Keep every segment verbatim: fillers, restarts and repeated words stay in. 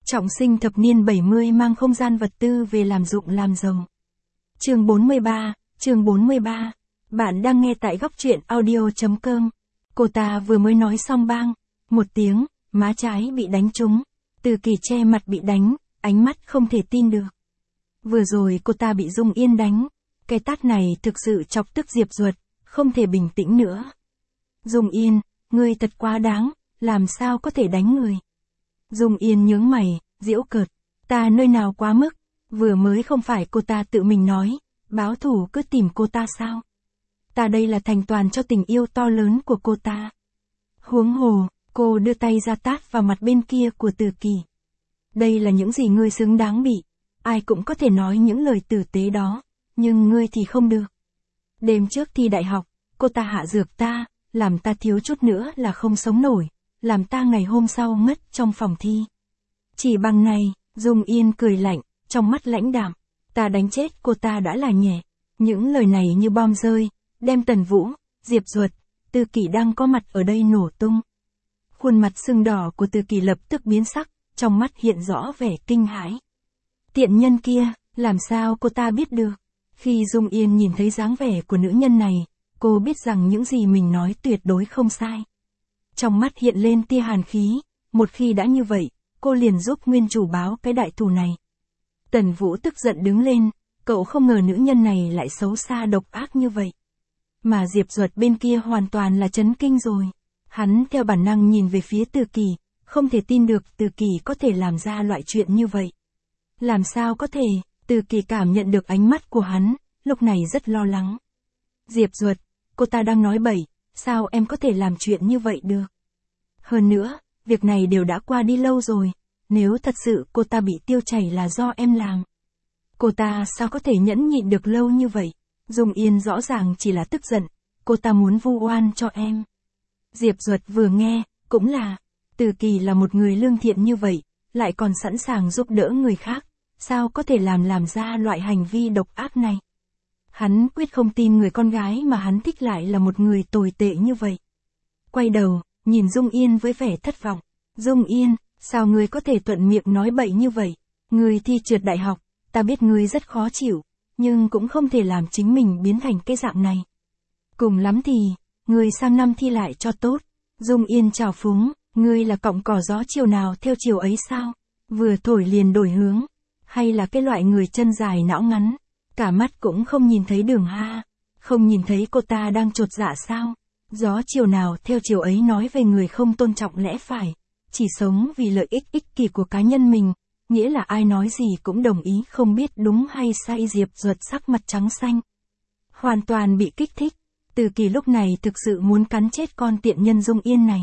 Trọng sinh thập niên bảy mươi mang không gian vật tư về làm dụng làm giàu. Chương bốn mươi ba, chương bốn mươi ba. Bạn đang nghe tại góc truyện audio chấm com. Cô ta vừa mới nói xong bang, một tiếng, má trái bị đánh trúng. Từ Kỳ che mặt bị đánh, ánh mắt không thể tin được. Vừa rồi cô ta bị Dung Yên đánh. Cái tát này thực sự chọc tức Diệp Duật, không thể bình tĩnh nữa. Dung Yên, ngươi thật quá đáng, làm sao có thể đánh người. Dung Yên nhướng mày, giễu cợt, ta nơi nào quá mức, vừa mới không phải cô ta tự mình nói, báo thù cứ tìm cô ta sao. Ta đây là thành toàn cho tình yêu to lớn của cô ta. Huống hồ, cô đưa tay ra tát vào mặt bên kia của Từ Kỳ. Đây là những gì ngươi xứng đáng bị, ai cũng có thể nói những lời tử tế đó, nhưng ngươi thì không được. Đêm trước thi đại học, cô ta hạ dược ta, làm ta thiếu chút nữa là không sống nổi, làm ta ngày hôm sau ngất trong phòng thi. Chỉ bằng này, Dung Yên cười lạnh, trong mắt lãnh đạm, ta đánh chết cô ta đã là nhẹ. Những lời này như bom rơi, đem Tần Vũ, Diệp Duật, Từ Kỳ đang có mặt ở đây nổ tung. Khuôn mặt sưng đỏ của Từ Kỳ lập tức biến sắc, trong mắt hiện rõ vẻ kinh hãi. Tiện nhân kia, làm sao cô ta biết được? Khi Dung Yên nhìn thấy dáng vẻ của nữ nhân này, cô biết rằng những gì mình nói tuyệt đối không sai. Trong mắt hiện lên tia hàn khí, một khi đã như vậy, cô liền giúp nguyên chủ báo cái đại thù này. Tần Vũ tức giận đứng lên, cậu không ngờ nữ nhân này lại xấu xa độc ác như vậy. Mà Diệp Duật bên kia hoàn toàn là chấn kinh rồi. Hắn theo bản năng nhìn về phía Từ Kỳ, không thể tin được Từ Kỳ có thể làm ra loại chuyện như vậy. Làm sao có thể, Từ Kỳ cảm nhận được ánh mắt của hắn, lúc này rất lo lắng. Diệp Duật, cô ta đang nói bậy, sao em có thể làm chuyện như vậy được? Hơn nữa, việc này đều đã qua đi lâu rồi, nếu thật sự cô ta bị tiêu chảy là do em làm. Cô ta sao có thể nhẫn nhịn được lâu như vậy? Dung Yên rõ ràng chỉ là tức giận, cô ta muốn vu oan cho em. Diệp Duật vừa nghe, cũng là, Từ Kỳ là một người lương thiện như vậy, lại còn sẵn sàng giúp đỡ người khác, sao có thể làm làm ra loại hành vi độc ác này? Hắn quyết không tin người con gái mà hắn thích lại là một người tồi tệ như vậy. Quay đầu, nhìn Dung Yên với vẻ thất vọng. Dung Yên, sao ngươi có thể thuận miệng nói bậy như vậy? Ngươi thi trượt đại học, ta biết ngươi rất khó chịu, nhưng cũng không thể làm chính mình biến thành cái dạng này. Cùng lắm thì, ngươi sang năm thi lại cho tốt. Dung Yên trào phúng, ngươi là cọng cỏ gió chiều nào theo chiều ấy sao? Vừa thổi liền đổi hướng, hay là cái loại người chân dài não ngắn, cả mắt cũng không nhìn thấy đường ha, không nhìn thấy cô ta đang chột dạ sao? Gió chiều nào theo chiều ấy nói về người không tôn trọng lẽ phải, chỉ sống vì lợi ích ích kỷ của cá nhân mình, nghĩa là ai nói gì cũng đồng ý không biết đúng hay sai. Diệp Duật sắc mặt trắng xanh, hoàn toàn bị kích thích. Từ Kỳ lúc này thực sự muốn cắn chết con tiện nhân Dung Yên này.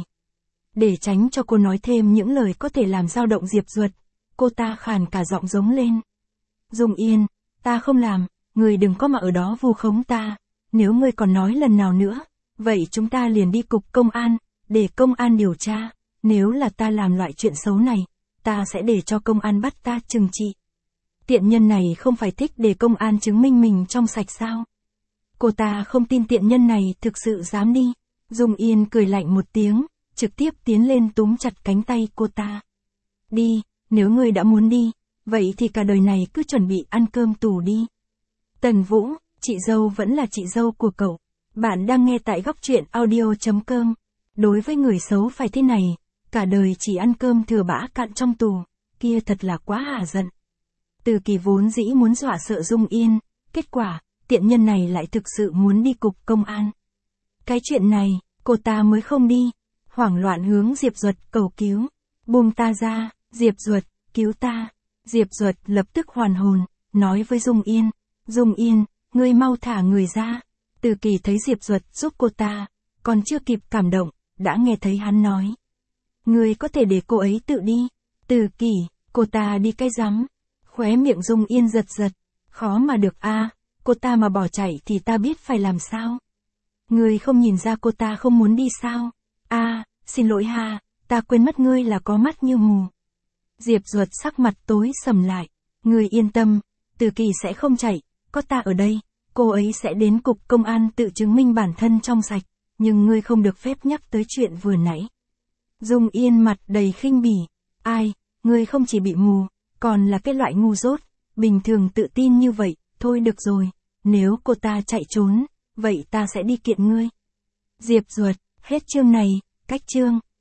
Để tránh cho cô nói thêm những lời có thể làm dao động Diệp Duật, cô ta khàn cả giọng giống lên. Dung Yên, ta không làm, người đừng có mà ở đó vu khống ta, nếu ngươi còn nói lần nào nữa, vậy chúng ta liền đi cục công an, để công an điều tra, nếu là ta làm loại chuyện xấu này, ta sẽ để cho công an bắt ta trừng trị. Tiện nhân này không phải thích để công an chứng minh mình trong sạch sao? Cô ta không tin tiện nhân này thực sự dám đi. Dung Yên cười lạnh một tiếng, trực tiếp tiến lên túm chặt cánh tay cô ta. Đi, nếu ngươi đã muốn đi, vậy thì cả đời này cứ chuẩn bị ăn cơm tù đi. Tần Vũ, chị dâu vẫn là chị dâu của cậu. Bạn đang nghe tại góc truyện audio chấm com. Đối với người xấu phải thế này, cả đời chỉ ăn cơm thừa bã cạn trong tù, kia thật là quá hả giận. Từ Kỳ vốn dĩ muốn dọa sợ Dung Yên, kết quả, tiện nhân này lại thực sự muốn đi cục công an. Cái chuyện này, cô ta mới không đi, hoảng loạn hướng Diệp Duật cầu cứu. Buông ta ra, Diệp Duật, cứu ta. Diệp Duật lập tức hoàn hồn, nói với Dung Yên, Dung Yên, ngươi mau thả người ra. Từ Kỳ thấy Diệp Duật giúp cô ta, còn chưa kịp cảm động, đã nghe thấy hắn nói. Ngươi có thể để cô ấy tự đi. Từ Kỳ, cô ta đi cái rắm. Khóe miệng Dung Yên giật giật, khó mà được a, à, cô ta mà bỏ chạy thì ta biết phải làm sao. Ngươi không nhìn ra cô ta không muốn đi sao? A, à, xin lỗi ha, ta quên mất ngươi là có mắt như mù. Diệp Duật sắc mặt tối sầm lại, ngươi yên tâm, Từ Kỳ sẽ không chạy, có ta ở đây, cô ấy sẽ đến cục công an tự chứng minh bản thân trong sạch, nhưng ngươi không được phép nhắc tới chuyện vừa nãy. Dung Yên mặt đầy khinh bỉ, ai, Ngươi không chỉ bị mù, còn là cái loại ngu dốt, bình thường tự tin như vậy, thôi được rồi, nếu cô ta chạy trốn, vậy ta sẽ đi kiện ngươi. Diệp Duật, hết chương này, cách chương.